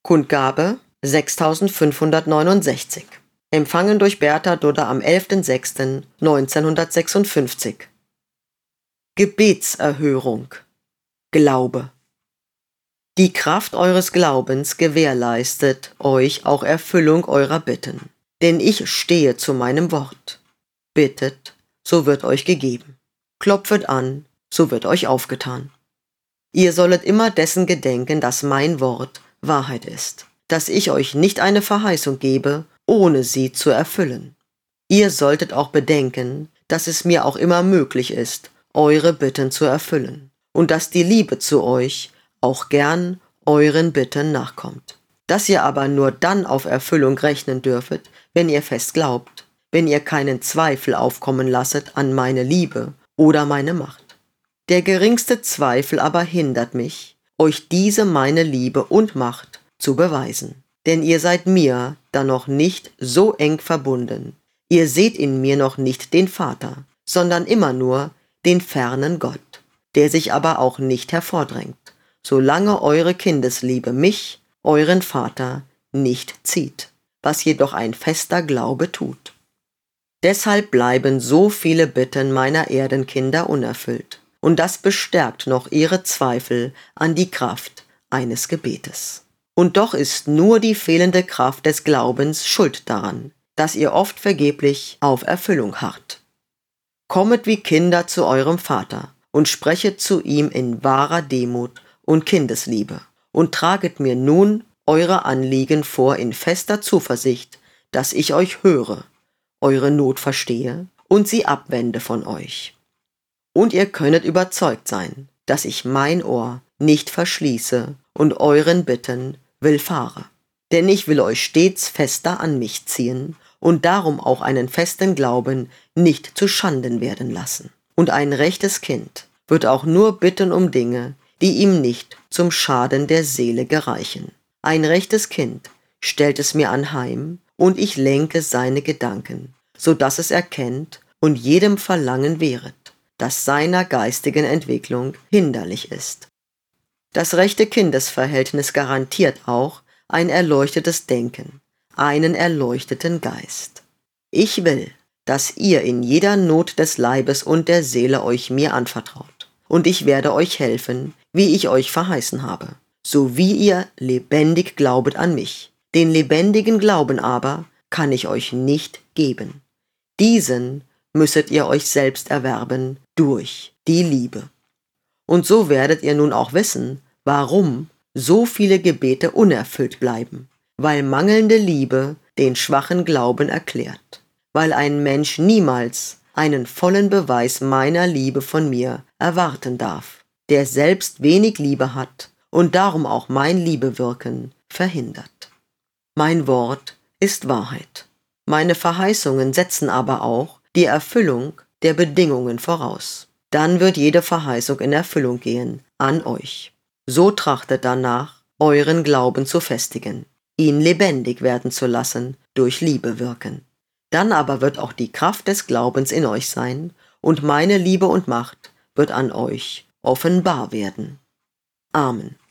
Kundgabe 6569. Empfangen durch Bertha Dudder am 11.06.1956. Gebetserhörung. Glaube. Die Kraft eures Glaubens gewährleistet euch auch Erfüllung eurer Bitten. Denn ich stehe zu meinem Wort. Bittet, so wird euch gegeben. Klopfet an, so wird euch aufgetan. Ihr sollet immer dessen gedenken, dass mein Wort Wahrheit ist, dass ich euch nicht eine Verheißung gebe, ohne sie zu erfüllen. Ihr solltet auch bedenken, dass es mir auch immer möglich ist, eure Bitten zu erfüllen, und dass die Liebe zu euch auch gern euren Bitten nachkommt. Dass ihr aber nur dann auf Erfüllung rechnen dürfet, wenn ihr fest glaubt, wenn ihr keinen Zweifel aufkommen lasset an meine Liebe oder meine Macht. Der geringste Zweifel aber hindert mich, euch diese meine Liebe und Macht zu beweisen. Denn ihr seid mir da noch nicht so eng verbunden. Ihr seht in mir noch nicht den Vater, sondern immer nur den fernen Gott, der sich aber auch nicht hervordrängt, solange eure Kindesliebe mich, euren Vater, nicht zieht, was jedoch ein fester Glaube tut. Deshalb bleiben so viele Bitten meiner Erdenkinder unerfüllt, und das bestärkt noch ihre Zweifel an die Kraft eines Gebetes. Und doch ist nur die fehlende Kraft des Glaubens schuld daran, dass ihr oft vergeblich auf Erfüllung harrt. Kommet wie Kinder zu eurem Vater und sprechet zu ihm in wahrer Demut und Kindesliebe und traget mir nun eure Anliegen vor in fester Zuversicht, dass ich euch höre, eure Not verstehe und sie abwende von euch. Und ihr könnet überzeugt sein, dass ich mein Ohr nicht verschließe und euren Bitten willfahre. Denn ich will euch stets fester an mich ziehen und darum auch einen festen Glauben nicht zu Schanden werden lassen. Und ein rechtes Kind wird auch nur bitten um Dinge, die ihm nicht zum Schaden der Seele gereichen. Ein rechtes Kind stellt es mir anheim und ich lenke seine Gedanken, so dass es erkennt und jedem Verlangen wehret, das seiner geistigen Entwicklung hinderlich ist. Das rechte Kindesverhältnis garantiert auch ein erleuchtetes Denken, einen erleuchteten Geist. Ich will, dass ihr in jeder Not des Leibes und der Seele euch mir anvertraut, und ich werde euch helfen, wie ich euch verheißen habe, so wie ihr lebendig glaubet an mich. Den lebendigen Glauben aber kann ich euch nicht geben. Diesen müsset ihr euch selbst erwerben durch die Liebe. Und so werdet ihr nun auch wissen, warum so viele Gebete unerfüllt bleiben, weil mangelnde Liebe den schwachen Glauben erklärt, weil ein Mensch niemals einen vollen Beweis meiner Liebe von mir erwarten darf, der selbst wenig Liebe hat und darum auch mein Liebewirken verhindert. Mein Wort ist Wahrheit. Meine Verheißungen setzen aber auch die Erfüllung der Bedingungen voraus. Dann wird jede Verheißung in Erfüllung gehen an euch. So trachtet danach, euren Glauben zu festigen, ihn lebendig werden zu lassen, durch Liebe wirken. Dann aber wird auch die Kraft des Glaubens in euch sein und meine Liebe und Macht wird an euch offenbar werden. Amen.